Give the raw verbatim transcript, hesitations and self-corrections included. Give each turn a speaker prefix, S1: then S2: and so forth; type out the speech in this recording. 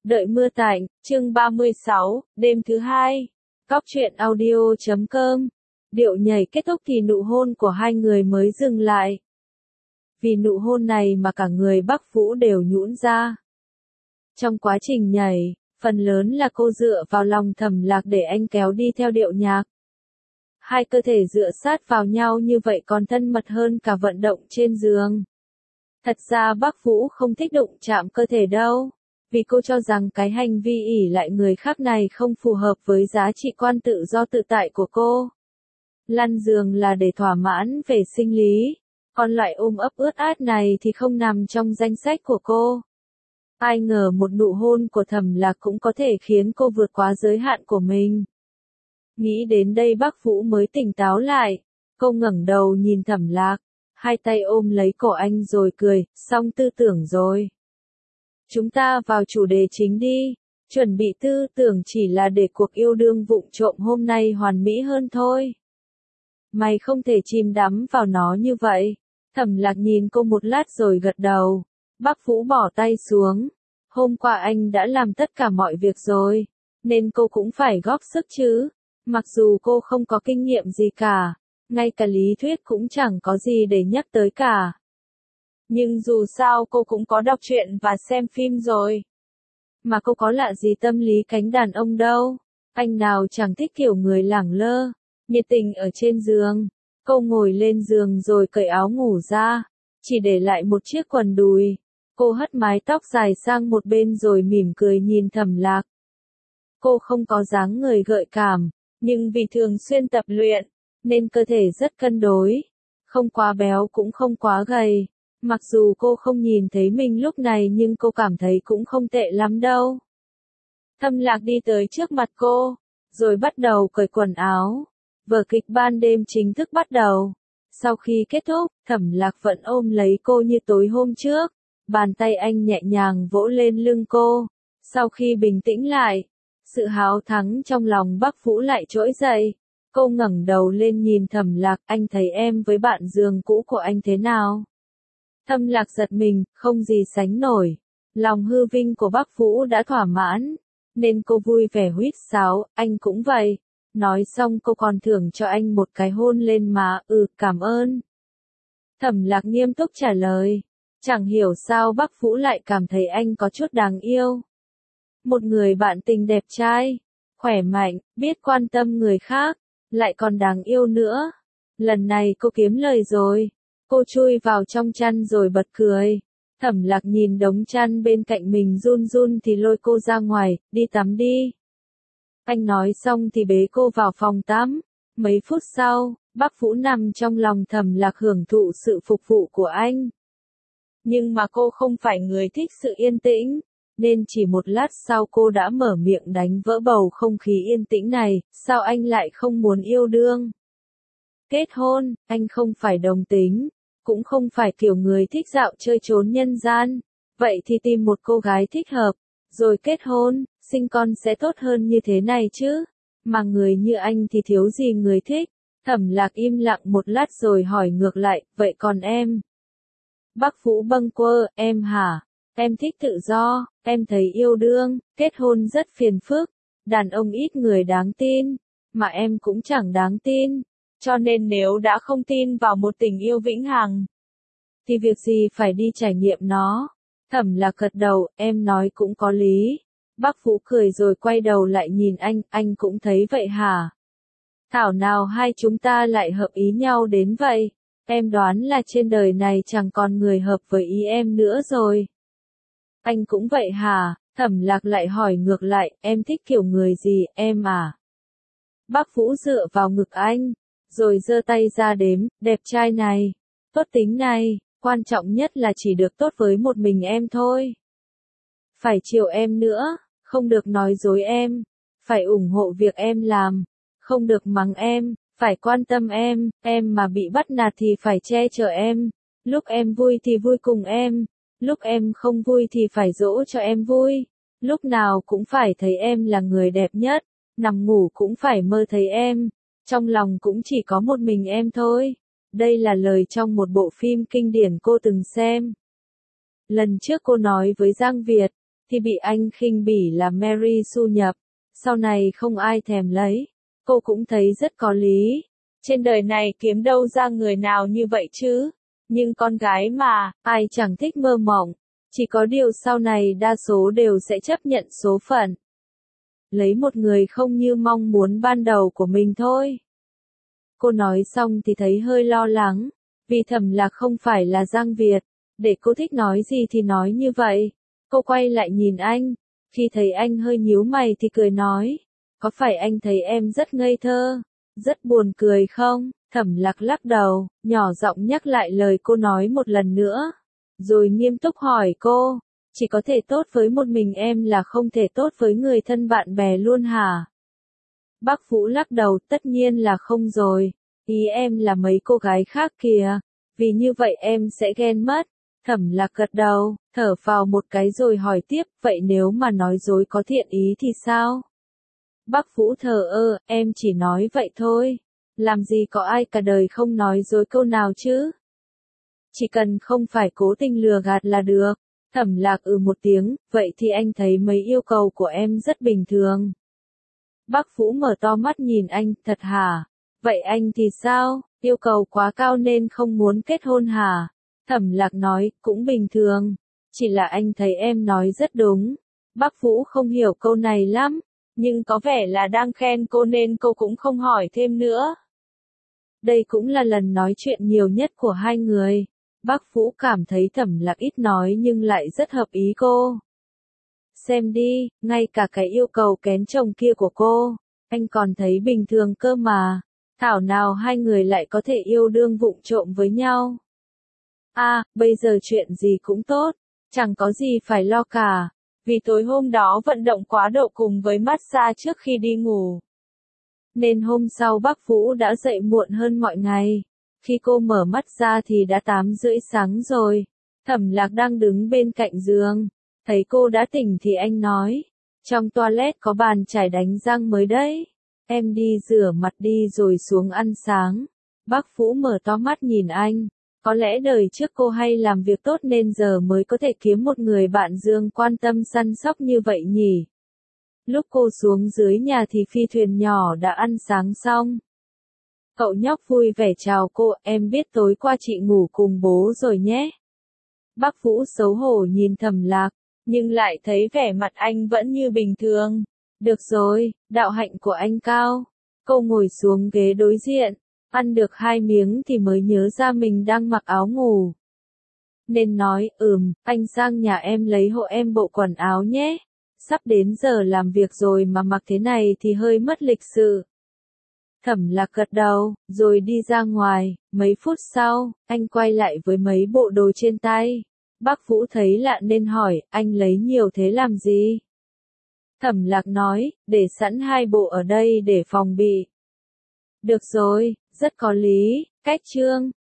S1: Đợi mưa tạnh, chương ba mươi sáu, đêm thứ hai. Cóc truyện audio chấm com. Điệu nhảy kết thúc thì nụ hôn của hai người mới dừng lại. Vì nụ hôn này mà cả người Bắc Vũ đều nhũn ra. Trong quá trình nhảy, phần lớn là cô dựa vào lòng Thẩm Lạc để anh kéo đi theo điệu nhạc. Hai cơ thể dựa sát vào nhau như vậy còn thân mật hơn cả vận động trên giường. Thật ra Bắc Vũ không thích đụng chạm cơ thể đâu. Vì cô cho rằng cái hành vi ỷ lại người khác này không phù hợp với giá trị quan tự do tự tại của cô. Lăn giường là để thỏa mãn về sinh lý, còn loại ôm ấp ướt át này thì không nằm trong danh sách của cô. Ai ngờ một nụ hôn của Thẩm Lạc cũng có thể khiến cô vượt quá giới hạn của mình. Nghĩ đến đây Bắc Vũ mới tỉnh táo lại, cô ngẩng đầu nhìn Thẩm Lạc, hai tay ôm lấy cổ anh rồi cười, xong tư tưởng rồi. Chúng ta vào chủ đề chính đi, chuẩn bị tư tưởng chỉ là để cuộc yêu đương vụng trộm hôm nay hoàn mỹ hơn thôi. Mày không thể chìm đắm vào nó như vậy. Thẩm Lạc nhìn cô một lát rồi gật đầu. Bắc Vũ bỏ tay xuống. Hôm qua anh đã làm tất cả mọi việc rồi, nên cô cũng phải góp sức chứ. Mặc dù cô không có kinh nghiệm gì cả, ngay cả lý thuyết cũng chẳng có gì để nhắc tới cả. Nhưng dù sao cô cũng có đọc truyện và xem phim rồi. Mà cô có lạ gì tâm lý cánh đàn ông đâu. Anh nào chẳng thích kiểu người lẳng lơ, nhiệt tình ở trên giường. Cô ngồi lên giường rồi cởi áo ngủ ra, chỉ để lại một chiếc quần đùi. Cô hất mái tóc dài sang một bên rồi mỉm cười nhìn Thẩm Lạc. Cô không có dáng người gợi cảm, nhưng vì thường xuyên tập luyện, nên cơ thể rất cân đối. Không quá béo cũng không quá gầy. Mặc dù cô không nhìn thấy mình lúc này nhưng cô cảm thấy cũng không tệ lắm đâu. Thẩm Lạc đi tới trước mặt cô, rồi bắt đầu cởi quần áo. Vở kịch ban đêm chính thức bắt đầu. Sau khi kết thúc, Thẩm Lạc vẫn ôm lấy cô như tối hôm trước. Bàn tay anh nhẹ nhàng vỗ lên lưng cô. Sau khi bình tĩnh lại, sự háo thắng trong lòng Bắc Vũ lại trỗi dậy. Cô ngẩng đầu lên nhìn Thẩm Lạc, anh thấy em với bạn giường cũ của anh thế nào? Thẩm Lạc giật mình, không gì sánh nổi. Lòng hư vinh của Bắc Vũ đã thỏa mãn, nên cô vui vẻ huýt sáo, anh cũng vậy. Nói xong cô còn thưởng cho anh một cái hôn lên má, ừ, cảm ơn. Thẩm Lạc nghiêm túc trả lời, chẳng hiểu sao Bắc Vũ lại cảm thấy anh có chút đáng yêu. Một người bạn tình đẹp trai, khỏe mạnh, biết quan tâm người khác, lại còn đáng yêu nữa. Lần này cô kiếm lời rồi. Cô chui vào trong chăn rồi bật cười. Thẩm Lạc nhìn đống chăn bên cạnh mình run run thì lôi cô ra ngoài, đi tắm đi. Anh nói xong thì bế cô vào phòng tắm. Mấy phút sau, Bắc Vũ nằm trong lòng Thẩm Lạc hưởng thụ sự phục vụ của anh. Nhưng mà cô không phải người thích sự yên tĩnh, nên chỉ một lát sau cô đã mở miệng đánh vỡ bầu không khí yên tĩnh này, sao anh lại không muốn yêu đương? Kết hôn, anh không phải đồng tính, cũng không phải kiểu người thích dạo chơi trốn nhân gian. Vậy thì tìm một cô gái thích hợp, rồi kết hôn, sinh con sẽ tốt hơn như thế này chứ. Mà người như anh thì thiếu gì người thích. Thẩm Lạc im lặng một lát rồi hỏi ngược lại, vậy còn em? Bắc Vũ bâng quơ, em hả? Em thích tự do, em thấy yêu đương, kết hôn rất phiền phức. Đàn ông ít người đáng tin, mà em cũng chẳng đáng tin. Cho nên nếu đã không tin vào một tình yêu vĩnh hằng, thì việc gì phải đi trải nghiệm nó. Thẩm Lạc gật đầu, em nói cũng có lý. Bắc Vũ cười rồi quay đầu lại nhìn anh, anh cũng thấy vậy hả? Thảo nào hai chúng ta lại hợp ý nhau đến vậy. Em đoán là trên đời này chẳng còn người hợp với ý em nữa rồi. Anh cũng vậy hả? Thẩm Lạc lại hỏi ngược lại, em thích kiểu người gì, em à? Bắc Vũ dựa vào ngực anh, rồi giơ tay ra đếm, đẹp trai này, tốt tính này, quan trọng nhất là chỉ được tốt với một mình em thôi. Phải chiều em nữa, không được nói dối em, phải ủng hộ việc em làm, không được mắng em, phải quan tâm em, em mà bị bắt nạt thì phải che chở em, lúc em vui thì vui cùng em, lúc em không vui thì phải dỗ cho em vui, lúc nào cũng phải thấy em là người đẹp nhất, nằm ngủ cũng phải mơ thấy em. Trong lòng cũng chỉ có một mình em thôi. Đây là lời trong một bộ phim kinh điển cô từng xem. Lần trước cô nói với Giang Việt, thì bị anh khinh bỉ là Mary Sue nhập, sau này không ai thèm lấy. Cô cũng thấy rất có lý. Trên đời này kiếm đâu ra người nào như vậy chứ? Nhưng con gái mà, ai chẳng thích mơ mộng. Chỉ có điều sau này đa số đều sẽ chấp nhận số phận. Lấy một người không như mong muốn ban đầu của mình thôi. Cô nói xong thì thấy hơi lo lắng, vì Thẩm Lạc không phải là Giang Việt, để cô thích nói gì thì nói như vậy. Cô quay lại nhìn anh, khi thấy anh hơi nhíu mày thì cười nói, có phải anh thấy em rất ngây thơ, rất buồn cười không? Thẩm Lạc lắc đầu, nhỏ giọng nhắc lại lời cô nói một lần nữa, rồi nghiêm túc hỏi cô, chỉ có thể tốt với một mình em là không thể tốt với người thân bạn bè luôn hả? Bác Vũ lắc đầu, tất nhiên là không rồi, ý em là mấy cô gái khác kìa, vì như vậy em sẽ ghen mất. Thẩm Lạc gật đầu, thở phào một cái rồi hỏi tiếp, vậy nếu mà nói dối có thiện ý thì sao? Bác Vũ thờ ơ, em chỉ nói vậy thôi, làm gì có ai cả đời không nói dối câu nào chứ? Chỉ cần không phải cố tình lừa gạt là được. Thẩm Lạc ừ một tiếng, vậy thì anh thấy mấy yêu cầu của em rất bình thường. Bác Vũ mở to mắt nhìn anh, thật hả? Vậy anh thì sao, yêu cầu quá cao nên không muốn kết hôn hả? Thẩm Lạc nói, cũng bình thường, chỉ là anh thấy em nói rất đúng. Bác Vũ không hiểu câu này lắm, nhưng có vẻ là đang khen cô nên cô cũng không hỏi thêm nữa. Đây cũng là lần nói chuyện nhiều nhất của hai người. Bác Vũ cảm thấy Thẩm Lạc ít nói nhưng lại rất hợp ý cô. Xem đi, ngay cả cái yêu cầu kén chồng kia của cô, anh còn thấy bình thường cơ mà. Thảo nào hai người lại có thể yêu đương vụng trộm với nhau. À, bây giờ chuyện gì cũng tốt, chẳng có gì phải lo cả, vì tối hôm đó vận động quá độ cùng với massage trước khi đi ngủ. Nên hôm sau bác Vũ đã dậy muộn hơn mọi ngày. Khi cô mở mắt ra thì đã tám rưỡi sáng rồi. Thẩm Lạc đang đứng bên cạnh giường. Thấy cô đã tỉnh thì anh nói, trong toilet có bàn chải đánh răng mới đấy. Em đi rửa mặt đi rồi xuống ăn sáng. Bác Vũ mở to mắt nhìn anh. Có lẽ đời trước cô hay làm việc tốt nên giờ mới có thể kiếm một người bạn giường quan tâm săn sóc như vậy nhỉ. Lúc cô xuống dưới nhà thì phi thuyền nhỏ đã ăn sáng xong. Cậu nhóc vui vẻ chào cô, em biết tối qua chị ngủ cùng bố rồi nhé. Bác Vũ xấu hổ nhìn Thẩm Lạc, nhưng lại thấy vẻ mặt anh vẫn như bình thường. Được rồi, đạo hạnh của anh cao. Cô ngồi xuống ghế đối diện, ăn được hai miếng thì mới nhớ ra mình đang mặc áo ngủ. Nên nói, ừm, anh sang nhà em lấy hộ em bộ quần áo nhé. Sắp đến giờ làm việc rồi mà mặc thế này thì hơi mất lịch sự. Thẩm Lạc gật đầu, rồi đi ra ngoài. Mấy phút sau, anh quay lại với mấy bộ đồ trên tay. Bác Vũ thấy lạ nên hỏi, anh lấy nhiều thế làm gì? Thẩm Lạc nói, để sẵn hai bộ ở đây để phòng bị. Được rồi, rất có lý, cách trương.